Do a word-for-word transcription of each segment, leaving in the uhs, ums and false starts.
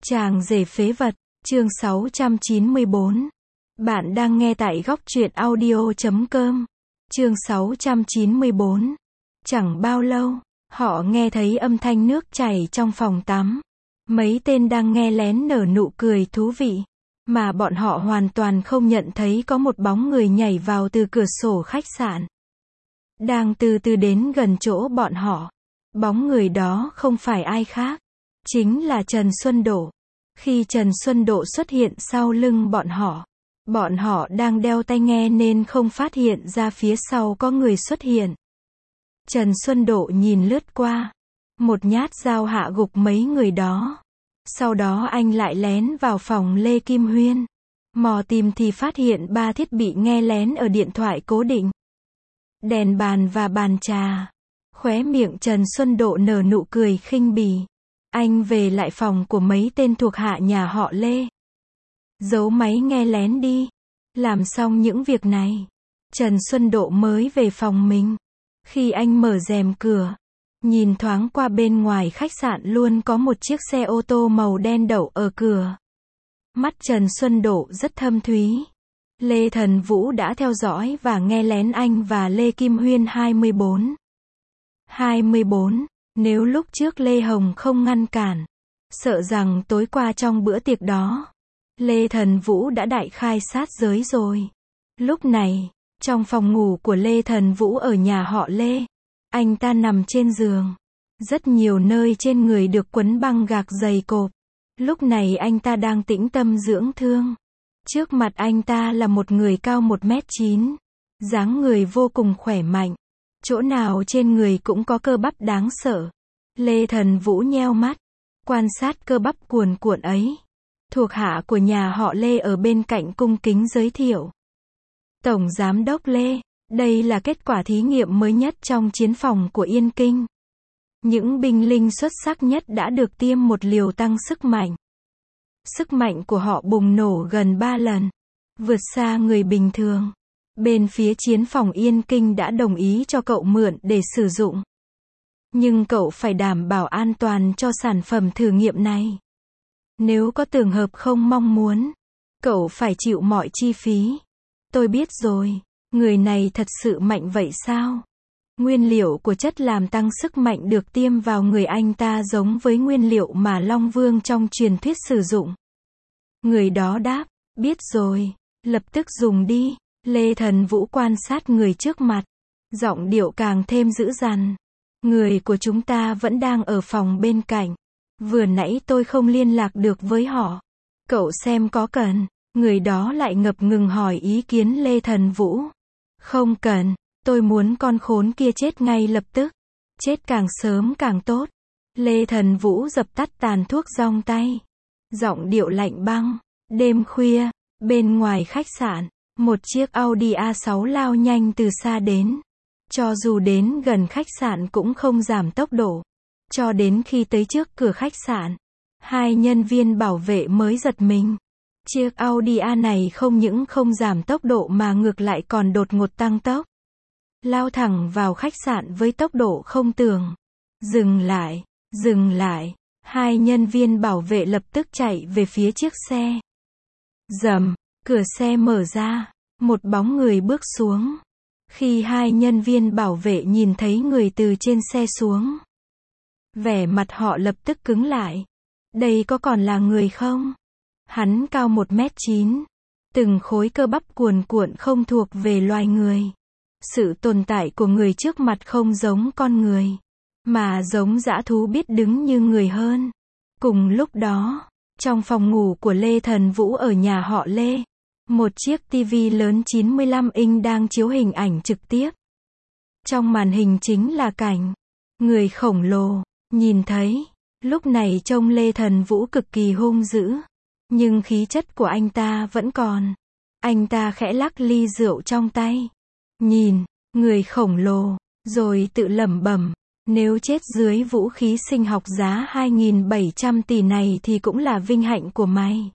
Chàng rể phế vật, chương sáu trăm chín mươi bốn. Bạn đang nghe tại góc truyện audio chấm com. Chương sáu trăm chín mươi bốn. Chẳng bao lâu, họ nghe thấy âm thanh nước chảy trong phòng tắm. Mấy tên đang nghe lén nở nụ cười thú vị, mà bọn họ hoàn toàn không nhận thấy có một bóng người nhảy vào từ cửa sổ khách sạn. Đang từ từ đến gần chỗ bọn họ. Bóng người đó không phải ai khác, chính là Trần Xuân Độ. Khi Trần Xuân Độ xuất hiện sau lưng bọn họ, bọn họ đang đeo tai nghe nên không phát hiện ra phía sau có người xuất hiện. Trần Xuân Độ nhìn lướt qua, một nhát dao hạ gục mấy người đó. Sau đó anh lại lén vào phòng Lê Kim Huyên. Mò tìm thì phát hiện ba thiết bị nghe lén ở điện thoại cố định, đèn bàn và bàn trà. Khóe miệng Trần Xuân Độ nở nụ cười khinh bỉ. Anh về lại phòng của mấy tên thuộc hạ nhà họ Lê. Giấu máy nghe lén đi. Làm xong những việc này, Trần Xuân Độ mới về phòng mình. Khi anh mở rèm cửa, nhìn thoáng qua bên ngoài khách sạn luôn có một chiếc xe ô tô màu đen đậu ở cửa. Mắt Trần Xuân Độ rất thâm thúy. Lê Thần Vũ đã theo dõi và nghe lén anh và Lê Kim Huyên hai mươi bốn. hai mươi bốn. Nếu lúc trước Lê Hồng không ngăn cản, sợ rằng tối qua trong bữa tiệc đó, Lê Thần Vũ đã đại khai sát giới rồi. Lúc này, trong phòng ngủ của Lê Thần Vũ ở nhà họ Lê, anh ta nằm trên giường. Rất nhiều nơi trên người được quấn băng gạc dày cộp. Lúc này anh ta đang tĩnh tâm dưỡng thương. Trước mặt anh ta là một người cao một mét chín, dáng người vô cùng khỏe mạnh. Chỗ nào trên người cũng có cơ bắp đáng sợ. Lê Thần Vũ nheo mắt, quan sát cơ bắp cuồn cuộn ấy. Thuộc hạ của nhà họ Lê ở bên cạnh cung kính giới thiệu. Tổng Giám đốc Lê, đây là kết quả thí nghiệm mới nhất trong chiến phòng của Yên Kinh. Những binh lính xuất sắc nhất đã được tiêm một liều tăng sức mạnh. Sức mạnh của họ bùng nổ gần ba lần, vượt xa người bình thường. Bên phía chiến phòng Yên Kinh đã đồng ý cho cậu mượn để sử dụng. Nhưng cậu phải đảm bảo an toàn cho sản phẩm thử nghiệm này. Nếu có trường hợp không mong muốn, cậu phải chịu mọi chi phí. Tôi biết rồi, người này thật sự mạnh vậy sao? Nguyên liệu của chất làm tăng sức mạnh được tiêm vào người anh ta giống với nguyên liệu mà Long Vương trong truyền thuyết sử dụng. Người đó đáp, biết rồi, lập tức dùng đi. Lê Thần Vũ quan sát người trước mặt, giọng điệu càng thêm dữ dằn. Người của chúng ta vẫn đang ở phòng bên cạnh. Vừa nãy tôi không liên lạc được với họ. Cậu xem có cần? Người đó lại ngập ngừng hỏi ý kiến Lê Thần Vũ. Không cần, tôi muốn con khốn kia chết ngay lập tức. Chết càng sớm càng tốt. Lê Thần Vũ dập tắt tàn thuốc trong tay. Giọng điệu lạnh băng. Đêm khuya, bên ngoài khách sạn, một chiếc Audi A sáu lao nhanh từ xa đến. Cho dù đến gần khách sạn cũng không giảm tốc độ. Cho đến khi tới trước cửa khách sạn, hai nhân viên bảo vệ mới giật mình. Chiếc Audi A này không những không giảm tốc độ mà ngược lại còn đột ngột tăng tốc. Lao thẳng vào khách sạn với tốc độ không tưởng. Dừng lại, dừng lại. Hai nhân viên bảo vệ lập tức chạy về phía chiếc xe. Rầm, cửa xe mở ra, một bóng người bước xuống. Khi hai nhân viên bảo vệ nhìn thấy người từ trên xe xuống, vẻ mặt họ lập tức cứng lại. Đây có còn là người không? Hắn cao một mét chín, từng khối cơ bắp cuồn cuộn không thuộc về loài người. Sự tồn tại của người trước mặt không giống con người, mà giống dã thú biết đứng như người hơn. Cùng lúc đó, trong phòng ngủ của Lê Thần Vũ ở nhà họ Lê, một chiếc tivi lớn chín mươi lăm inch đang chiếu hình ảnh trực tiếp. Trong màn hình chính là cảnh người khổng lồ. Nhìn thấy, lúc này trông Lê Thần Vũ cực kỳ hung dữ, nhưng khí chất của anh ta vẫn còn. Anh ta khẽ lắc ly rượu trong tay, nhìn người khổng lồ, rồi tự lẩm bẩm, nếu chết dưới vũ khí sinh học giá hai nghìn bảy trăm tỷ này thì cũng là vinh hạnh của mày.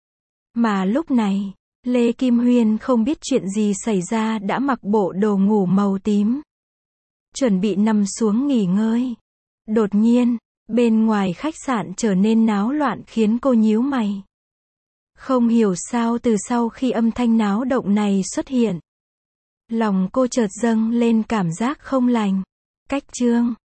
Mà lúc này, Lê Kim Huyên không biết chuyện gì xảy ra đã mặc bộ đồ ngủ màu tím, chuẩn bị nằm xuống nghỉ ngơi. Đột nhiên, Bên ngoài khách sạn trở nên náo loạn khiến cô nhíu mày. Không hiểu sao từ sau khi âm thanh náo động này xuất hiện, lòng cô chợt dâng lên cảm giác không lành. Cách Trương